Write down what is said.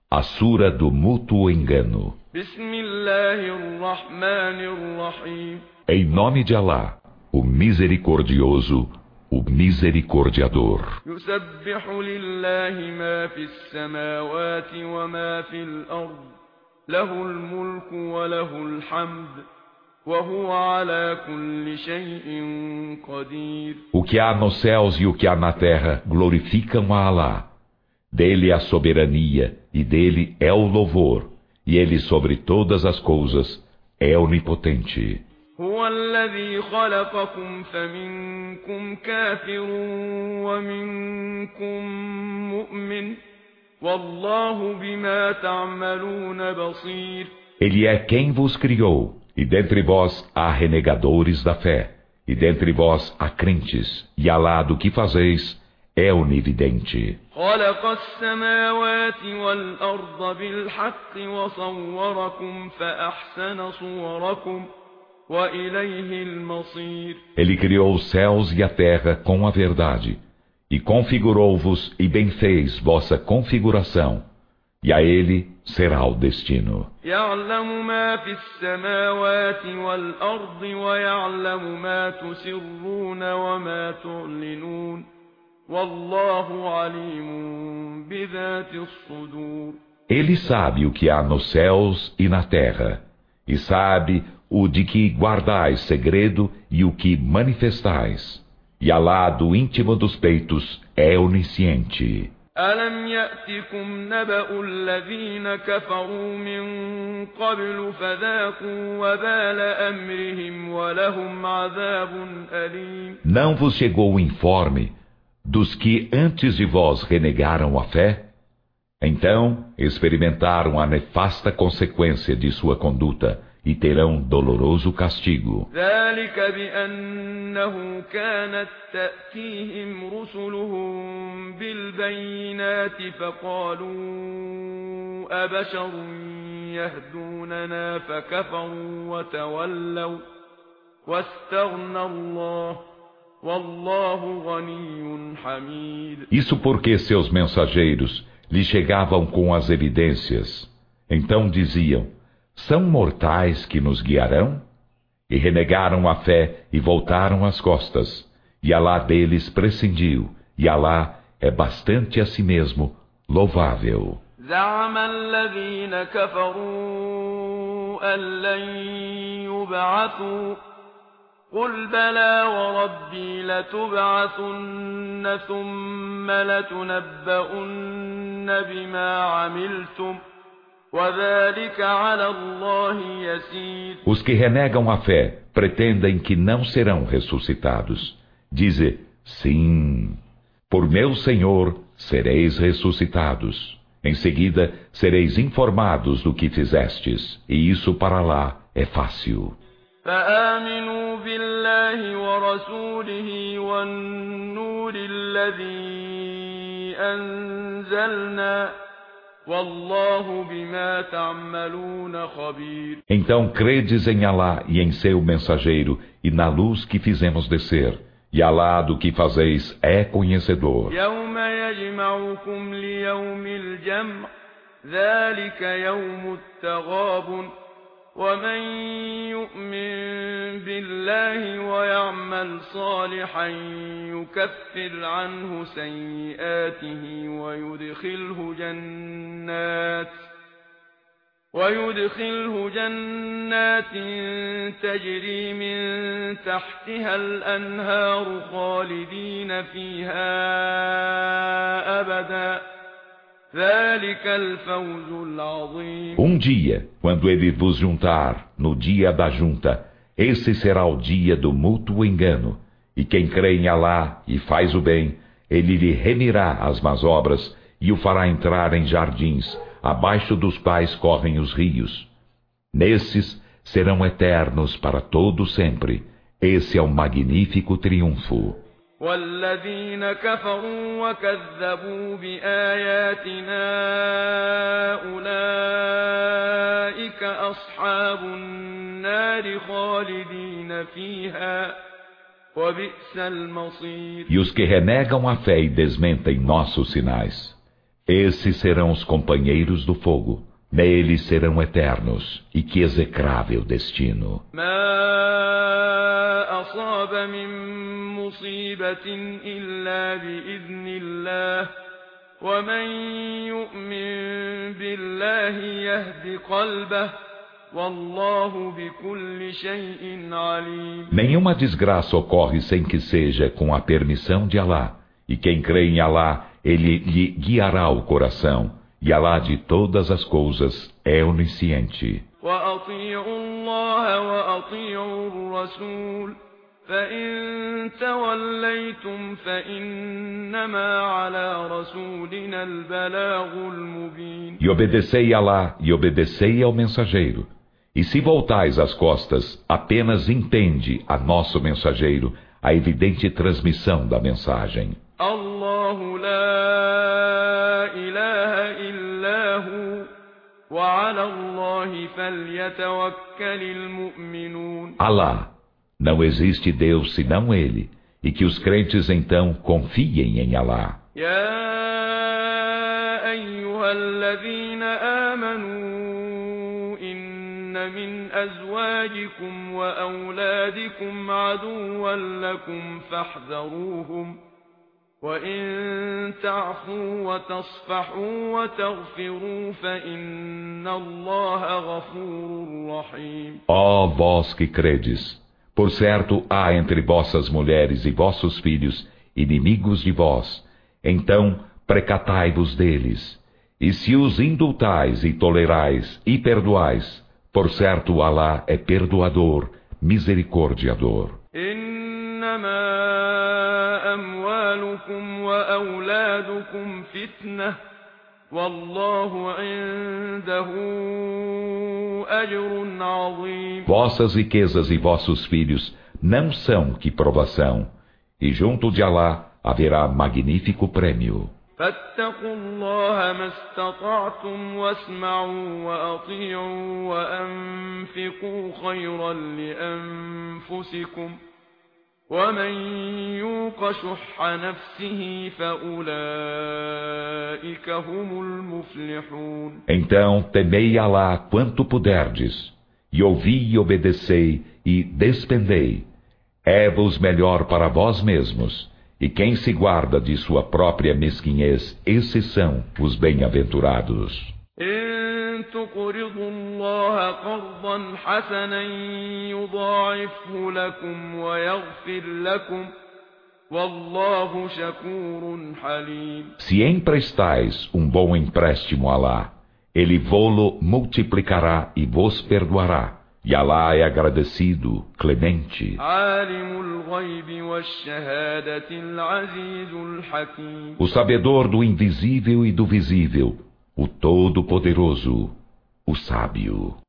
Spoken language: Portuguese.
A Sura do Mútuo Engano. Em nome de Alá, o Misericordioso, o Misericordiador. O que há nos céus e o que há na terra glorificam a Alá. Dele a soberania e dele é o louvor, e ele sobre todas as coisas é onipotente. Ele é quem vos criou, e dentre vós há renegadores da fé, e dentre vós há crentes, e Alá do que fazeis é onividente. Ele criou os céus e a terra com a verdade, e configurou-vos e bem fez vossa configuração, e a ele será o destino. Ele sabe o que há nos céus e na terra, e sabe o de que guardais segredo e o que manifestais. E Alá do íntimo dos peitos é onisciente. أَلَمْ يَأْتِكُمْ نَبَأُ الَّذِينَ كَفَرُوا مِنْ قَبْلُ فَذَاقُوا وَبَالَ أَمْرِهِمْ وَلَهُمْ عَذَابٌ أَلِيمٌ. Não vos chegou o informe dos que antes de vós renegaram a fé? Então experimentaram a nefasta consequência de sua conduta e terão doloroso castigo. ذَلِكَ بِأَنَّهُ كَانَتْ تَأْتِيهِمْ رُسُلُهُم بِالْبَيِّنَاتِ فَقَالُوا أَبَشَرٌ يَهْدُونَنَا فَكَفَرُوا وَتَوَلَّوْا وَاسْتَغْنَى اللَّهُ وَاللَّهُ غَنِيٌّ حَمِيدٌ. Isso porque seus mensageiros lhe chegavam com as evidências. Então diziam: são mortais que nos guiarão? E renegaram a fé e voltaram as costas. E Alá deles prescindiu, e Alá é bastante a si mesmo louvável. زعم الذين كفروا أن لن يبعثوا قل بلى وربي لتبعثن ثم لتنبؤن بما عملتم وذلك على الله يسير. Os que renegam a fé pretendem que não serão ressuscitados. Dize: sim, por meu Senhor sereis ressuscitados. Em seguida sereis informados do que fizestes, e isso para lá é fácil. فآمنوا بالله ورسوله والنور الذي أنزلنا والله بما تعملون خبير. Então credes em Alá e em seu mensageiro e na luz que fizemos descer, e Alá do que fazeis é conhecedor. يوم يجمعكم ليوم الجمع ذلك يوم التغابن ومن يؤمن بالله ويعمل صالحا يكفر عنه سيئاته ويدخله جنات تجري من تحتها الأنهار خالدين فيها أبدا ذلك الفوز العظيم. Dia, quando ele vos juntar, no dia da junta, esse será o dia do mútuo engano. E quem crê em Alá e faz o bem, ele lhe remirá as más obras e o fará entrar em jardins, abaixo dos quais correm os rios. Nesses serão eternos para todo sempre. Esse é um magnífico triunfo. والذين كفروا وكذبوا بآياتنا أولئك أصحاب النار خالدين فيها وبئس المصير. E os que renegam a fé e desmentem nossos sinais Esses serão os companheiros do fogo. Neles serão eternos. E que execrável destino. ما أصاب من مصيبة إلا بإذن الله ومن يؤمن بالله يهد قلبه والله بكل شيء عليم. Nenhuma desgraça ocorre sem que seja com a permissão de Alá. E quem crê em Alá, ele lhe guiará o coração. E Alá de todas as coisas é onisciente. وأطيعوا الله وأطيعوا الرسول فإن توليتم فإنما على رسولنا البلاغ المبين. E obedecei a Alá e obedecei ao mensageiro. E se voltais as costas, apenas entende a nosso mensageiro a evidente transmissão da mensagem. الله لا إله إلا هو وعلى الله فليتوكل المؤمنون. Alá, não existe Deus senão Ele, e que os crentes então confiem em Alá. يا أيها الذين آمنوا إن من أزواجكم وأولادكم عدوا لكم فاحذروهم وإن تعفوا وتصفحوا وتغفروا فإن الله غفور رحيم. Ó vós que credes, por certo há entre vossas mulheres e vossos filhos inimigos de vós, então precatai-vos deles. E se os indultais e tolerais e perdoais, por certo Alá é perdoador, misericordiador. إنما أموالكم وأولادكم فتنة والله عنده أجر عظيم. Vossas riquezas e vossos filhos não são que provação, e junto de Alá haverá magnífico prêmio. فاتقوا الله ما استطعتم واسمعوا وأطيعوا وأنفقوا خيرا لأنفسكم ومن يوق شح نفسه فأولئك هم المفلحون. Então temei Alá quanto puderdes, e ouvi e obedecei e despendei. É-vos melhor para vós mesmos, e quem se guarda de sua própria mesquinhez, esses são os bem-aventurados. إن تقرضوا الله قرضا حسنا يضاعفه لكم ويغفر لكم والله شكور حليم. Se emprestais um bom empréstimo a Alá, ele vô-lo multiplicará e vos perdoará. E Alá é agradecido, clemente. عالم الغيب والشهادة العزيز الحكيم. O sabedor do invisível e do visível, o Todo-Poderoso, o Sábio.